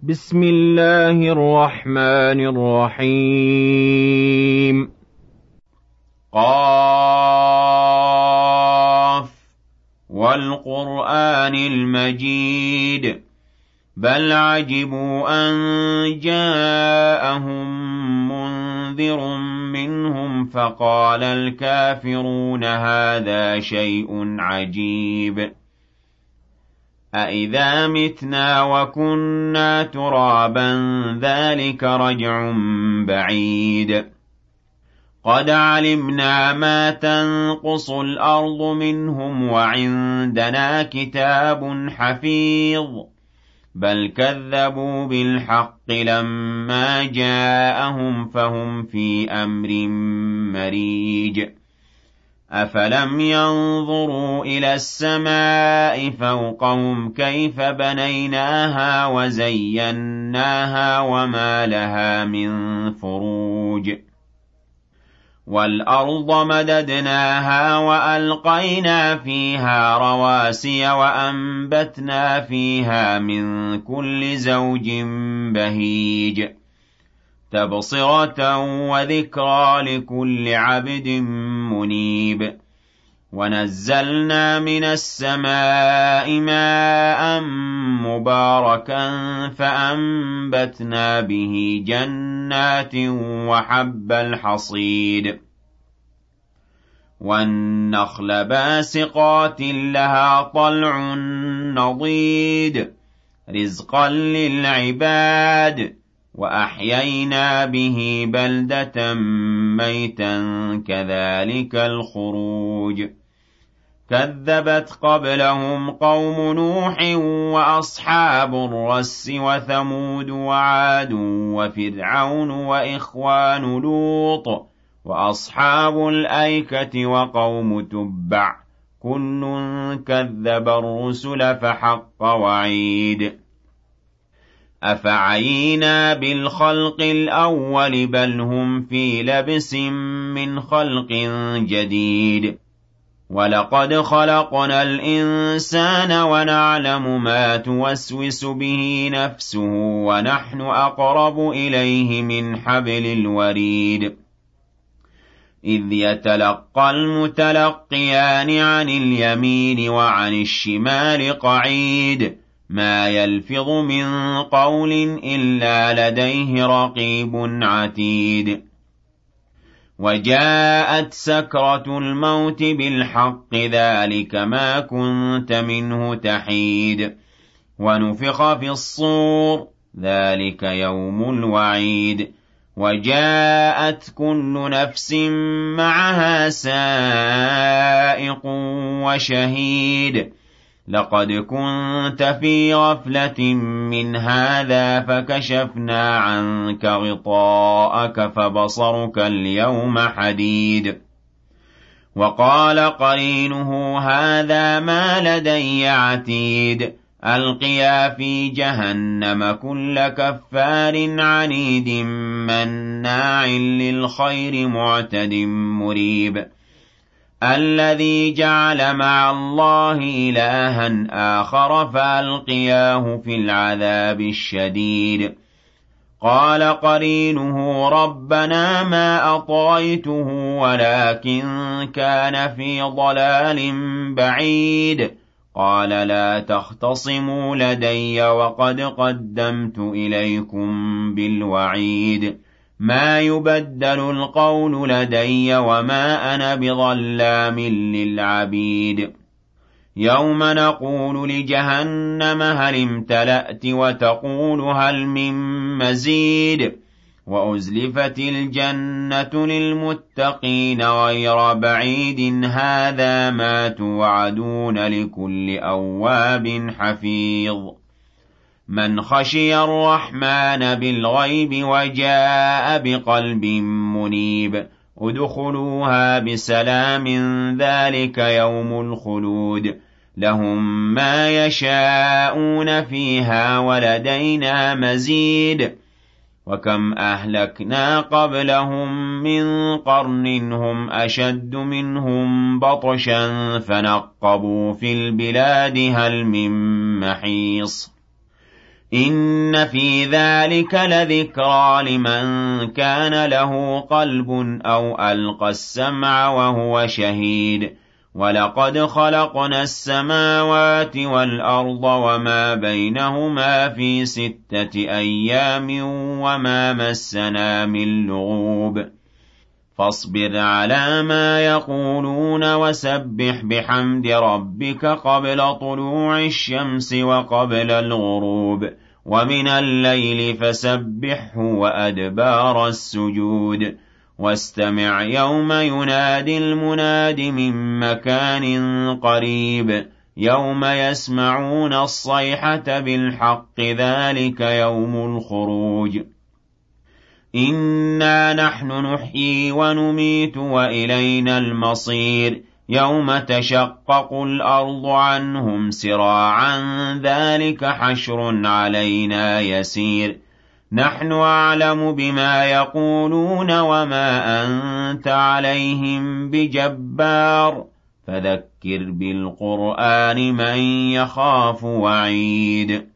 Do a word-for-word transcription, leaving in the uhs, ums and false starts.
بسم الله الرحمن الرحيم. قاف والقرآن المجيد بل عجبوا أن جاءهم منذر منهم فقال الكافرون هذا شيء عجيب أإذا متنا وكنا ترابا ذلك رجع بعيد قد علمنا ما تنقص الأرض منهم وعندنا كتاب حفيظ بل كذبوا بالحق لما جاءهم فهم في أمر مريج أفلم ينظروا إلى السماء فوقهم كيف بنيناها وزيناها وما لها من فروج والأرض مددناها وألقينا فيها رواسي وأنبتنا فيها من كل زوج بهيج تبصرة وذكرى لكل عبد منيب ونزلنا من السماء ماء مباركا فأنبتنا به جنات وحب الحصيد والنخل باسقات لها طلع نضيد رزقا للعباد وأحيينا به بلدة ميتا كذلك الخروج كذبت قبلهم قوم نوح وأصحاب الرس وثمود وعاد وفرعون وإخوان لوط وأصحاب الأيكة وقوم تبع كل كذب الرسل فحق وعيد أفعينا بالخلق الأول بل هم في لبس من خلق جديد ولقد خلقنا الإنسان ونعلم ما توسوس به نفسه ونحن أقرب إليه من حبل الوريد إذ يتلقى المتلقيان عن اليمين وعن الشمال قعيد ما يلفظ من قول إلا لديه رقيب عتيد وجاءت سكرة الموت بالحق ذلك ما كنت منه تحيد ونفخ في الصور ذلك يوم الوعيد وجاءت كل نفس معها سائق وشهيد لقد كنت في غفلة من هذا فكشفنا عنك غطاءك فبصرك اليوم حديد وقال قرينه هذا ما لدي عتيد ألقيا في جهنم كل كفار عنيد مناع للخير معتد مريب الذي جعل مع الله إلها آخر فألقياه في العذاب الشديد قال قرينه ربنا ما أطغيته ولكن كان في ضلال بعيد قال لا تختصموا لدي وقد قدمت إليكم بالوعيد ما يبدل القول لدي وما أنا بظلام للعبيد يوم نقول لجهنم هل امتلأت وتقول هل من مزيد وأزلفت الجنة للمتقين غير بعيد هذا ما توعدون لكل أواب حفيظ من خشي الرحمن بالغيب وجاء بقلب منيب ادخلوها بسلام ذلك يوم الخلود لهم ما يشاءون فيها ولدينا مزيد وكم أهلكنا قبلهم من قرن هم أشد منهم بطشا فنقبوا في البلاد هل من محيص إِنَّ فِي ذَلِكَ لَذِكْرَىٰ لِمَن كَانَ لَهُ قَلْبٌ أَوْ أَلْقَى السَّمْعَ وَهُوَ شَهِيدٌ وَلَقَدْ خَلَقْنَا السَّمَاوَاتِ وَالْأَرْضَ وَمَا بَيْنَهُمَا فِي سِتَّةِ أَيَّامٍ وَمَا مَسَّنَا مِن لُّغُوبٍ فاصبر على ما يقولون وسبح بحمد ربك قبل طلوع الشمس وقبل الغروب ومن الليل فسبحه وأدبار السجود واستمع يوم ينادي المناد من مكان قريب يوم يسمعون الصيحة بالحق ذلك يوم الخروج إِنَّا نَحْنُ نُحْيِي وَنُمِيتُ وَإِلَيْنَا الْمَصِيرُ يَوْمَ تَشَقَّقُ الْأَرْضُ عَنْهُمْ سِرَاعًا ذَلِكَ حَشْرٌ عَلَيْنَا يَسِيرٌ نَحْنُ أَعْلَمُ بِمَا يَقُولُونَ وَمَا أَنتَ عَلَيْهِم بِجَبَّارٍ فَذَكِّرْ بِالْقُرْآنِ مَن يَخَافُ وَعِيدِ